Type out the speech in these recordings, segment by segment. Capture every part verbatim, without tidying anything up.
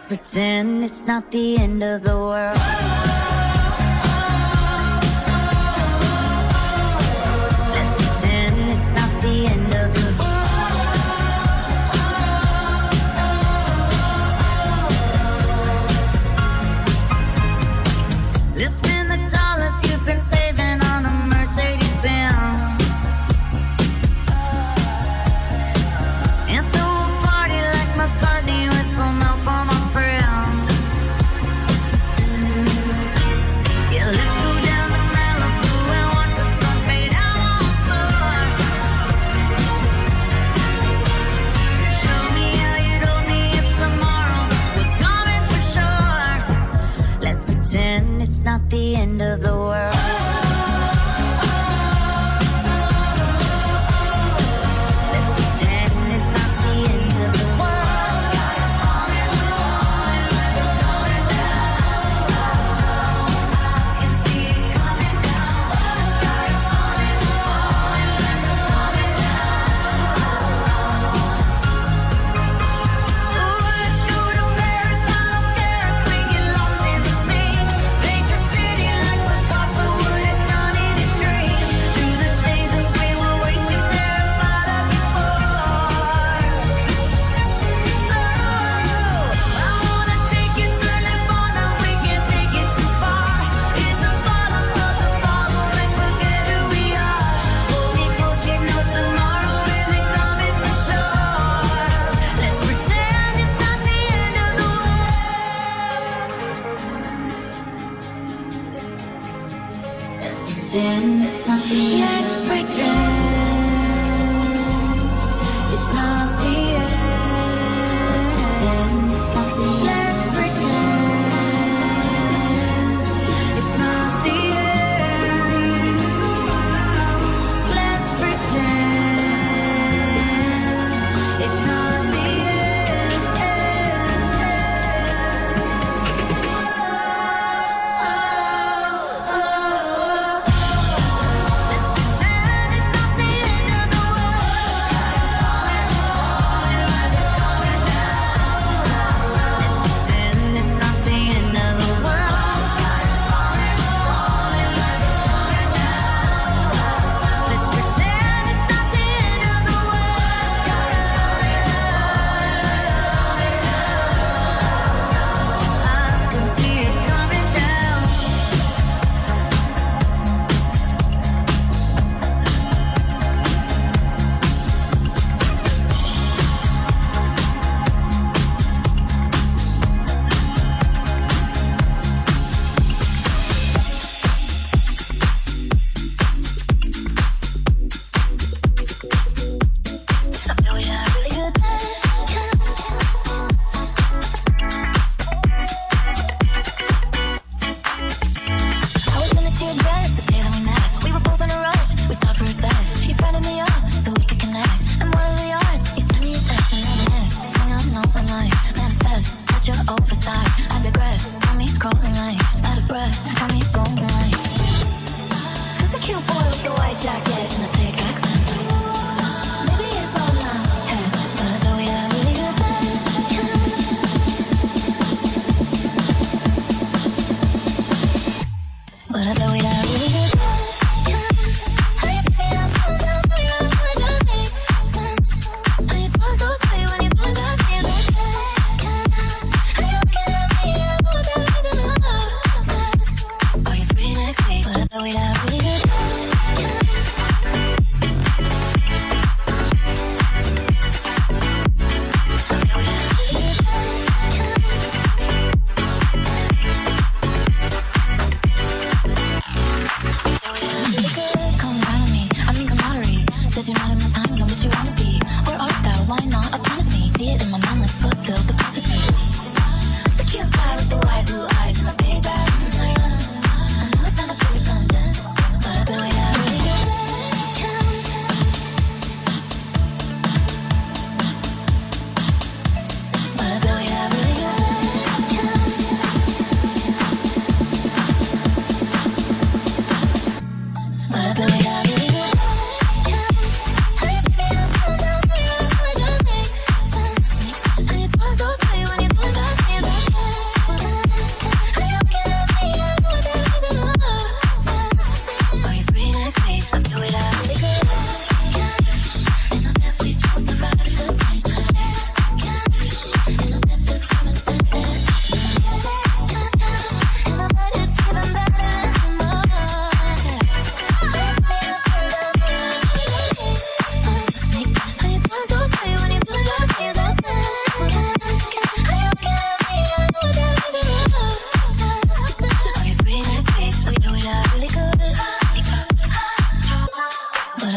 Let's pretend it's not the end of the world. Let's pretend it's not the end of the world. Let's spend the dollars you've been saving on a Mercedes Benz and throw a party like McCartney with some help from my friends. Yeah, let's go down to Malibu and watch the sun fade out once more. Show me how you'd hold me if tomorrow was coming for sure. Let's pretend it's not the end of the world. Let's pretend it's not the end of the world. Sky is falling low, coming down. I can see it coming down. The sky is falling low, coming down. Oh, let's go to Paris. I don't care if we get lost in the sea. Paint the city like Picasso would have done in his dream. Do the things that we were way too terrified of before. Oh, I wanna take you to Nirvana. We can't take it too far. Hit the bottom of the bottle and forget who we are. Hold me close, you know tomorrow isn't coming for sure. Let's pretend it's not the end of the world. Let's pretend it's not the end. Let's pretend it's not the end. Let's pretend it's not the end. Let's pretend it's not the Let's pretend it's not the end of the world. Let's pretend it's not the end of the world. Let's pretend it's not the end of the world. I can see it coming down. I feel we had a really good time. I was gonna see your dress the day that we met. We were both in a rush. We talked for a sec. You fronted me up so we could connect. And what are the odds? You sent me a text and never next. Hung up, no, I'm like manifest. That's your oversized. I digress. Got me scrolling like out of breath. Got me going like. Who's the cute boy with the white jacket and the thick accent? Maybe it's all in my head, but I thought we'd have a really good time. But I thought we'd have a really good time. How you pick me up, I know your mind just makes sense. How you talk so sweet when you point back in the head. How you looking at me, I know that leads in the process. Are you free next week? But I thought we'd have a really good time.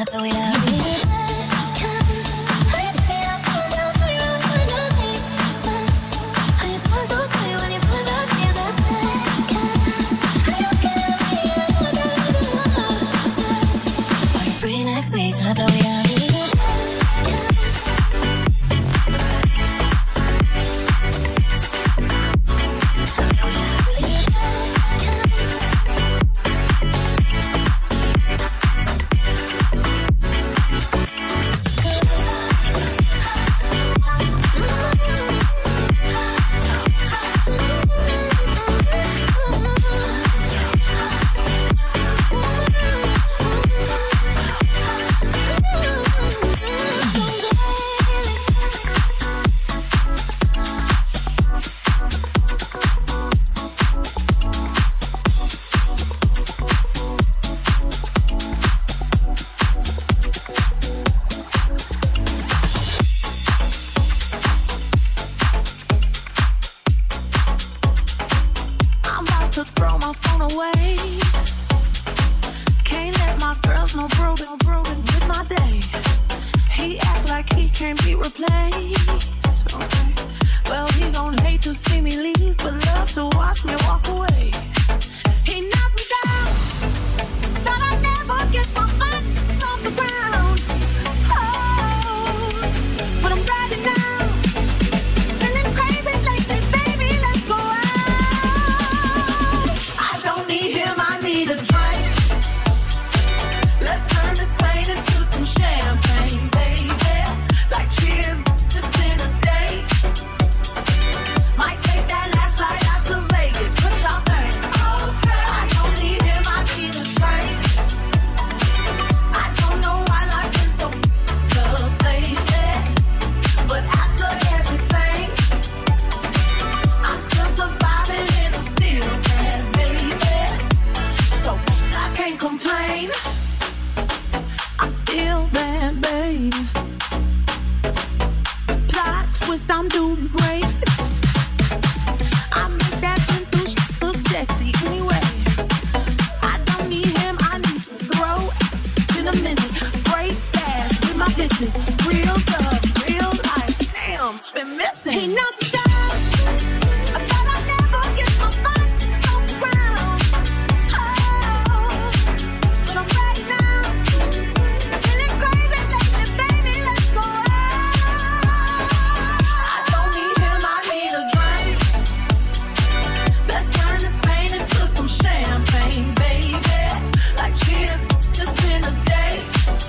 blow it up. Next week, I'll blow it up.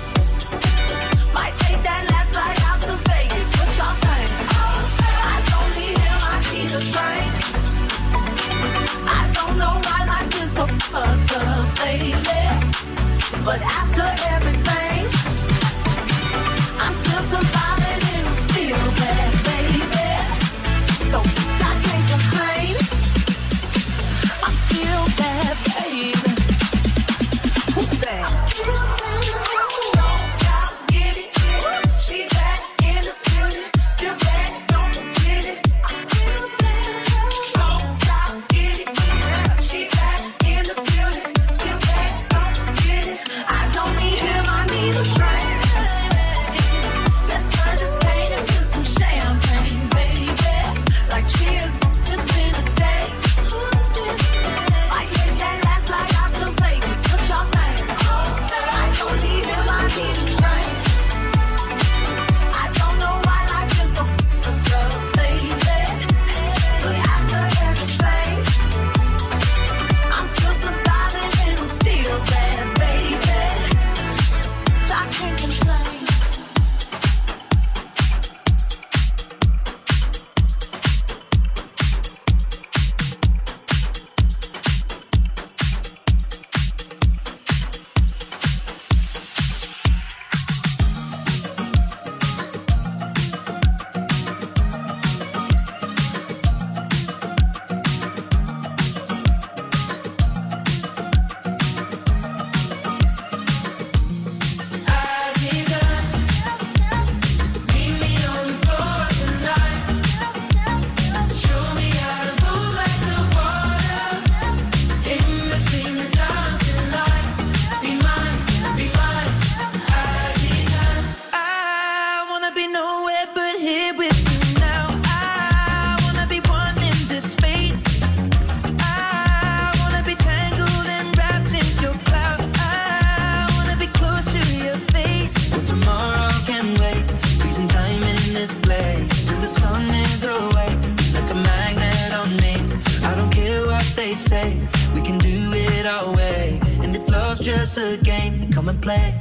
Might take that last flight out to Vegas. What y'all think? I don't come and play.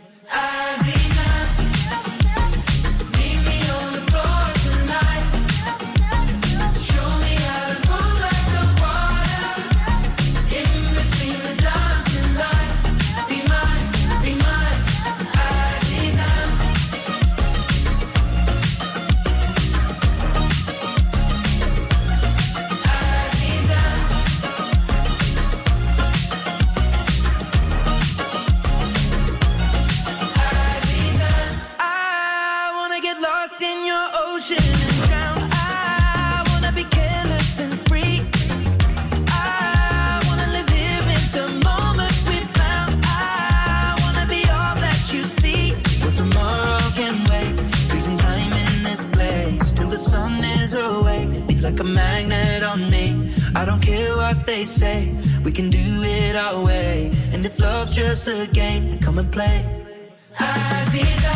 They say we can do it our way, and if love's just a game, then come and play. Aziza,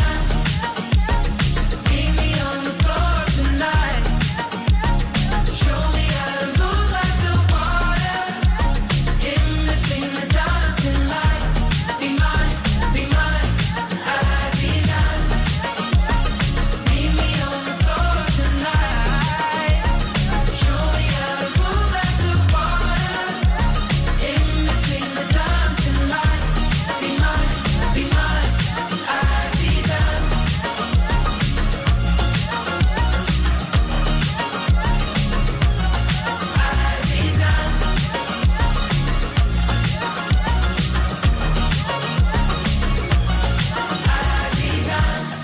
meet me on the floor tonight. Show me how to move like the water in between the dancing lights. Be mine, be mine, Aziza. Meet me on the floor tonight. Show me how to move like the water in between the dancing lights. Be mine, be mine, Aziza. Aziza. Aziza.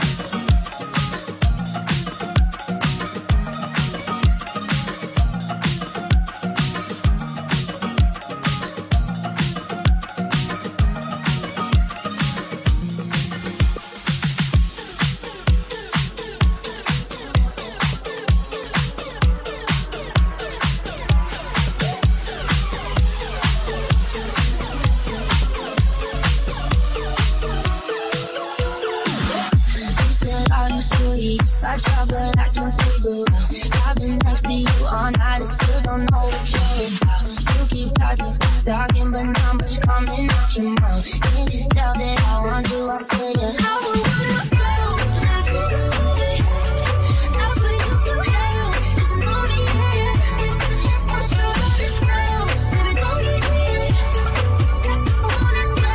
They said, are you sweet? I try, but I can't figure out. I've been next to you all night and still don't know what you're about. You keep talking, talking, but not much coming out your mouth. Can't you tell that I want you? I say it. I would wanna slow, baby. I put you through hell. Just know me, yeah. So sure of yourself, baby, don't get me. I wanna go.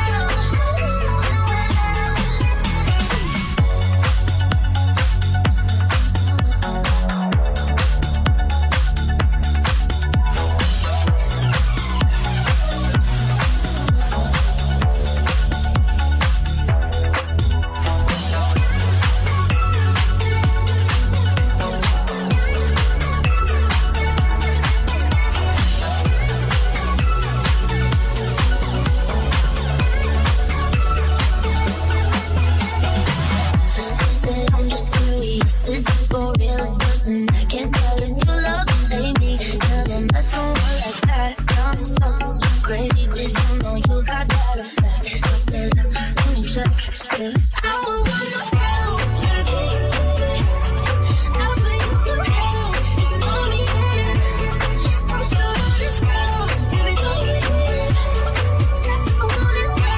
Said I'm just curious, is this for real or just an act? Can't tell if you love me, baby. Never met someone like that. I'm so crazy, did you know you got that effect? I said, let me check. Yeah. I would wanna slow, baby. I'll put you through hell. Just know me, yeah. So sure of yourself, baby, don't get me. I wanna go.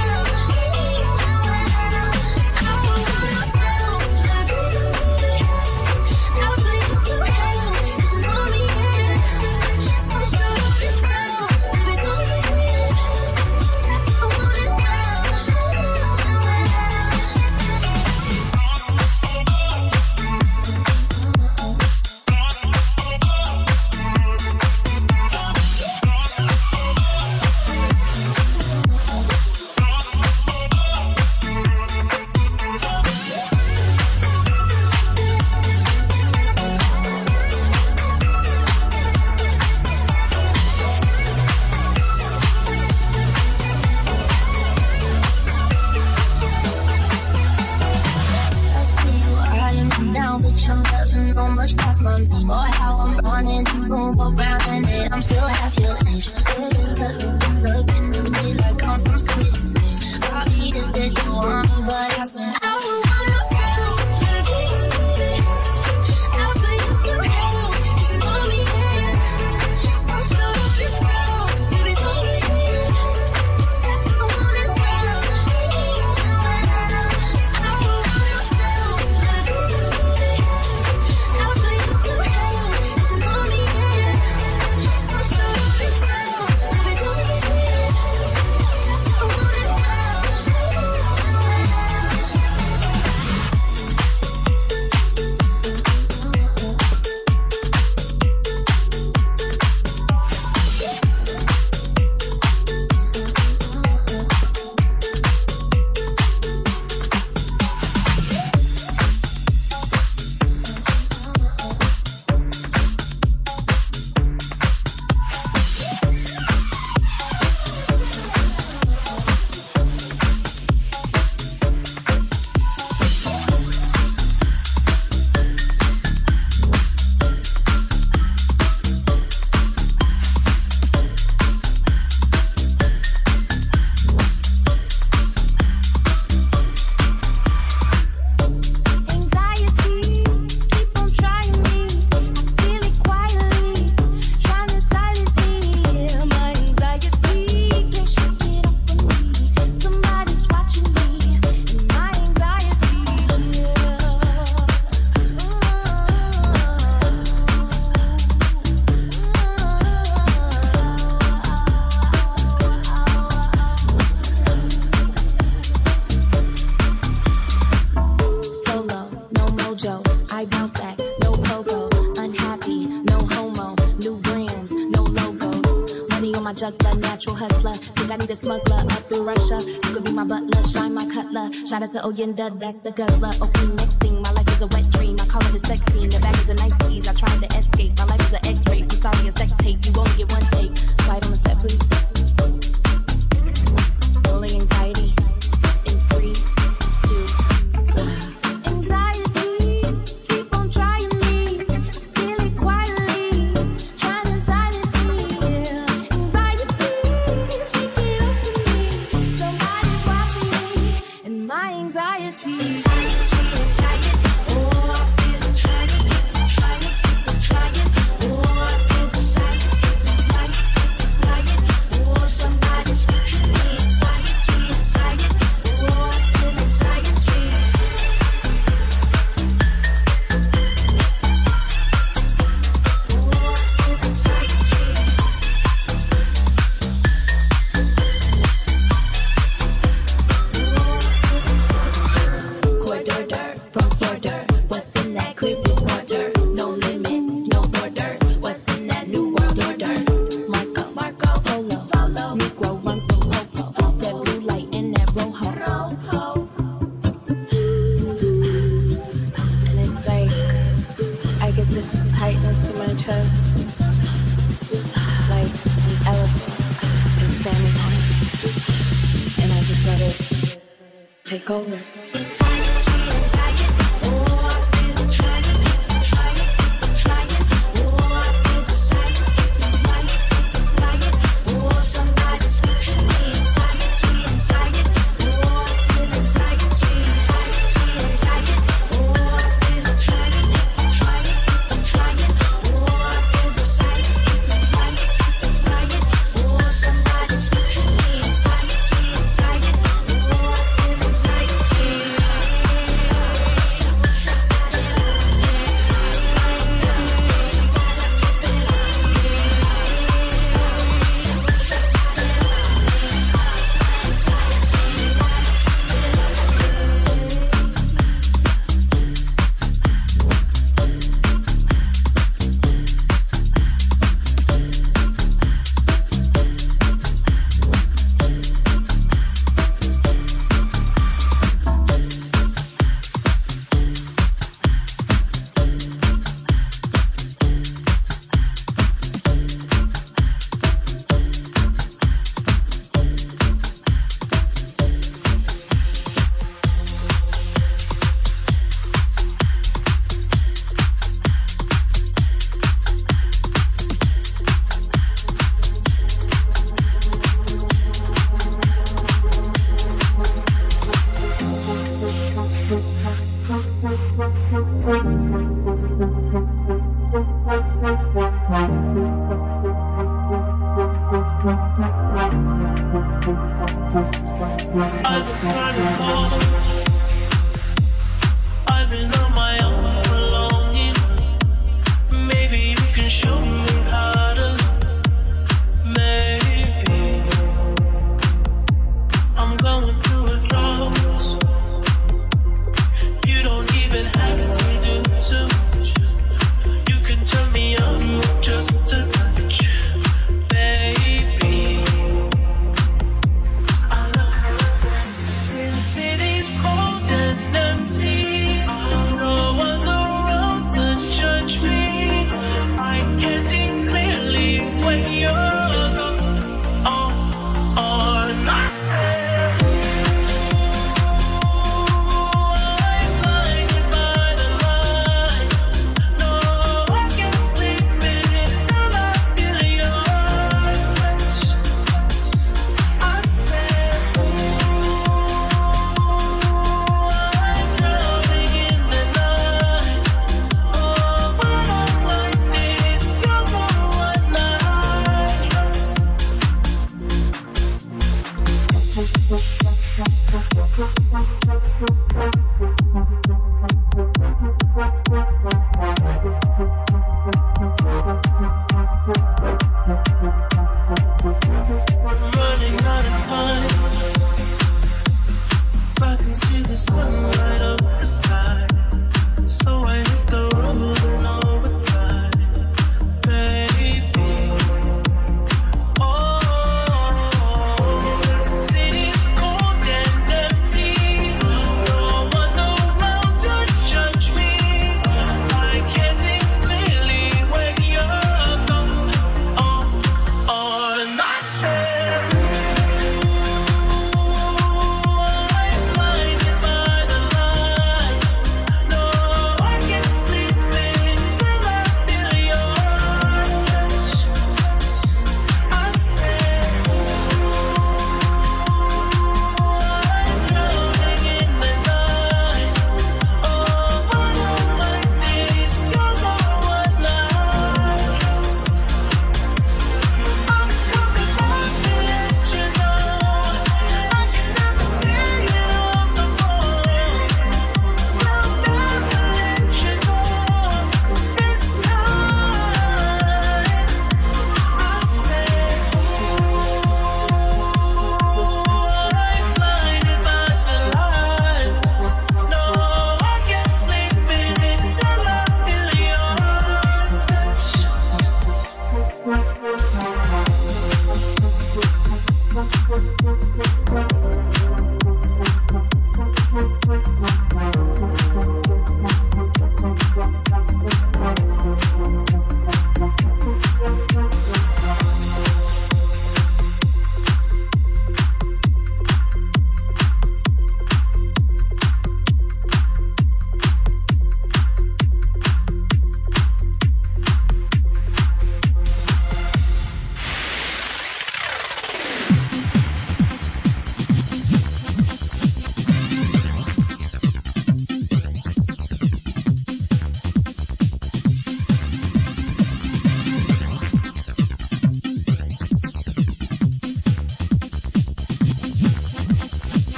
I would wanna slow, baby. I'll put you through hell. Just know me, yeah. So sure of yourself, baby, don't get me. I wanna go. I see you eyeing me down, bitch. I'm never know much past my name or how I'm running this room around, and then I'm still half your age. Looking at me like I'm some sweet thing. Probably just that you want me, but I said I would wanna slow, baby. I'll put you through hell. Just know me, yeah. So sure of yourself, baby, don't get me. I wanna go. juggler, natural hustler. Think I need a smuggler up in Russia. You could be my butler, shine my cutler. Shout out to Oyenda, that's the guzzler. Okay, next thing, my life is a wet dream. I call it a sex scene. The bag is a nice tease. I tried to escape. My life is an X-ray. I'm sorry, a sex tape. You only get one take. Slide on the set, please. Rolling anxiety. In three, two, one. Anxiety, keep on trying me. Feel it quietly, trying to silence me. Anxiety, she get up to me. Somebody's watching me, and my anxiety. Anxiety, anxiety. Oh, I feel it trying to keep on trying, keep on trying. Oh, I feel the silence, keep on lying, keep on lying. Oh, somebody's watching me. Anxiety, anxiety. Oh, I feel anxiety. Corridor from border. What's in that clear blue water? No limits, no borders. What's in that new world order? Marco, Marco, Polo, Polo, Negro, run from Popo. That blue light in that rojo. Rojo. And it's like I get this tightness in my chest, like an elephant and standing on it, and I just let it take over. I've been trying to call. I've been on my own for long enough. Maybe you can show me how to love. Maybe I'm going through a loss. You don't even have to do too much. You can turn me on with just a touch, baby. City's cold and empty. No one's around to judge me. I can see clearly when you're gone. Oh, oh, I said, I'm blinded by the lights. No, I can't sleep until I feel your touch. I said, running out of time, so I can see the sun light up the sky. So I hit the road and overdrive, baby. Oh,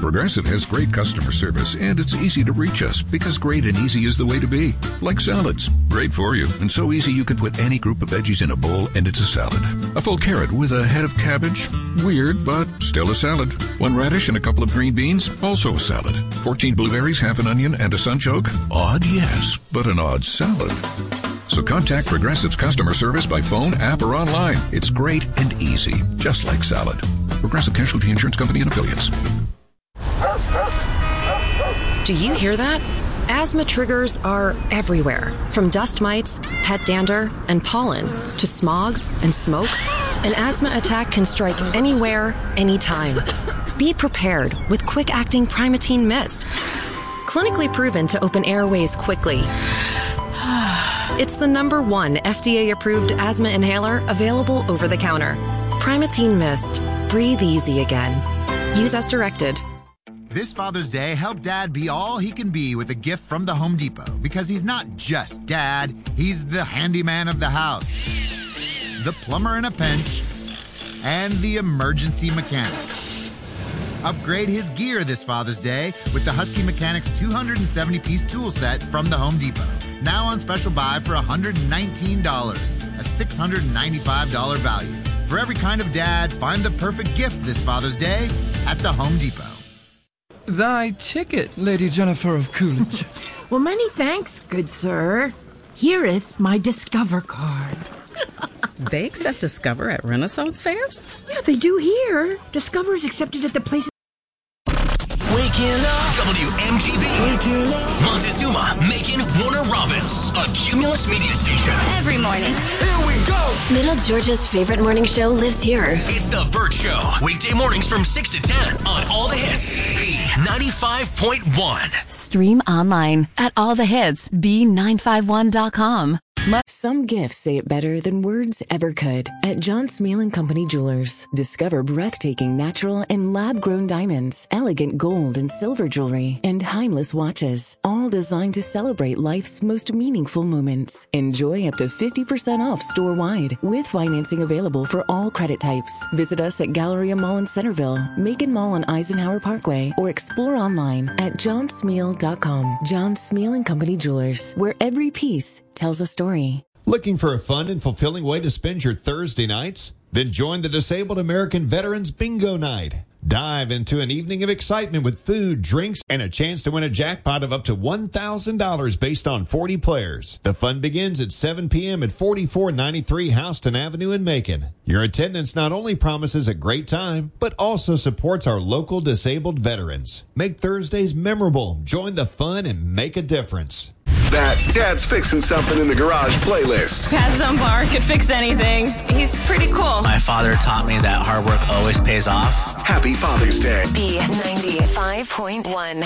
Progressive has great customer service, and it's easy to reach us because great and easy is the way to be. Like salads. Great for you, and so easy you can put any group of veggies in a bowl and it's a salad. A full carrot with a head of cabbage? Weird, but still a salad. One radish and a couple of green beans? Also a salad. fourteen blueberries, half an onion, and a sunchoke? Odd, yes, but an odd salad. So contact Progressive's customer service by phone, app, or online. It's great and easy, just like salad. Progressive Casualty Insurance Company and Affiliates. Do you hear that? Asthma triggers are everywhere, from dust mites, pet dander, and pollen, to smog and smoke. An asthma attack can strike anywhere, anytime. Be prepared with quick-acting Primatene Mist. Clinically proven to open airways quickly. It's the number one F D A-approved asthma inhaler available over the counter. Primatene Mist. Breathe easy again. Use as directed. This Father's Day, help Dad be all he can be with a gift from the Home Depot, because he's not just Dad, he's the handyman of the house, the plumber in a pinch, and the emergency mechanic. Upgrade his gear this Father's Day with the Husky Mechanics two hundred seventy piece tool set from the Home Depot. Now on special buy for one hundred nineteen dollars, a six hundred ninety-five dollars value. For every kind of dad, find the perfect gift this Father's Day at the Home Depot. Thy ticket, Lady Jennifer of Coolidge. Well, many thanks, good sir. Here'th my Discover card. They accept Discover at Renaissance fairs? Yeah, they do here. Discover's accepted at the places. Waking up. W M G B. Waking up. Montezuma, Macon, Warner Robins. A Cumulus media station. Every morning. Here we go. Middle Georgia's favorite morning show lives here. It's The Burt Show. Weekday mornings from six to ten on All the Hits. B ninety-five point one. Stream online at all the hits b nine five one dot com. Some gifts say it better than words ever could. At John Smeal and Company Jewelers, discover breathtaking natural and lab-grown diamonds, elegant gold and silver jewelry, and timeless watches, all designed to celebrate life's most meaningful moments. Enjoy up to fifty percent off store-wide, with financing available for all credit types. Visit us at Galleria Mall in Centerville, Macon Mall on Eisenhower Parkway, or explore online at john smeal dot com. John Smeal and Company Jewelers, where every piece tells a story. Looking for a fun and fulfilling way to spend your Thursday nights? Then join the Disabled American Veterans Bingo Night. Dive into an evening of excitement with food, drinks, and a chance to win a jackpot of up to one thousand dollars based on forty players. The fun begins at seven p.m. at forty-four ninety-three Houston Avenue in Macon. Your attendance not only promises a great time, but also supports our local disabled veterans. Make Thursdays memorable. Join the fun and make a difference. That Dad's Fixing Something in the Garage playlist. Pat's on bar, could fix anything. He's pretty cool. My father taught me that hard work always pays off. Happy Father's Day. B ninety-five point one.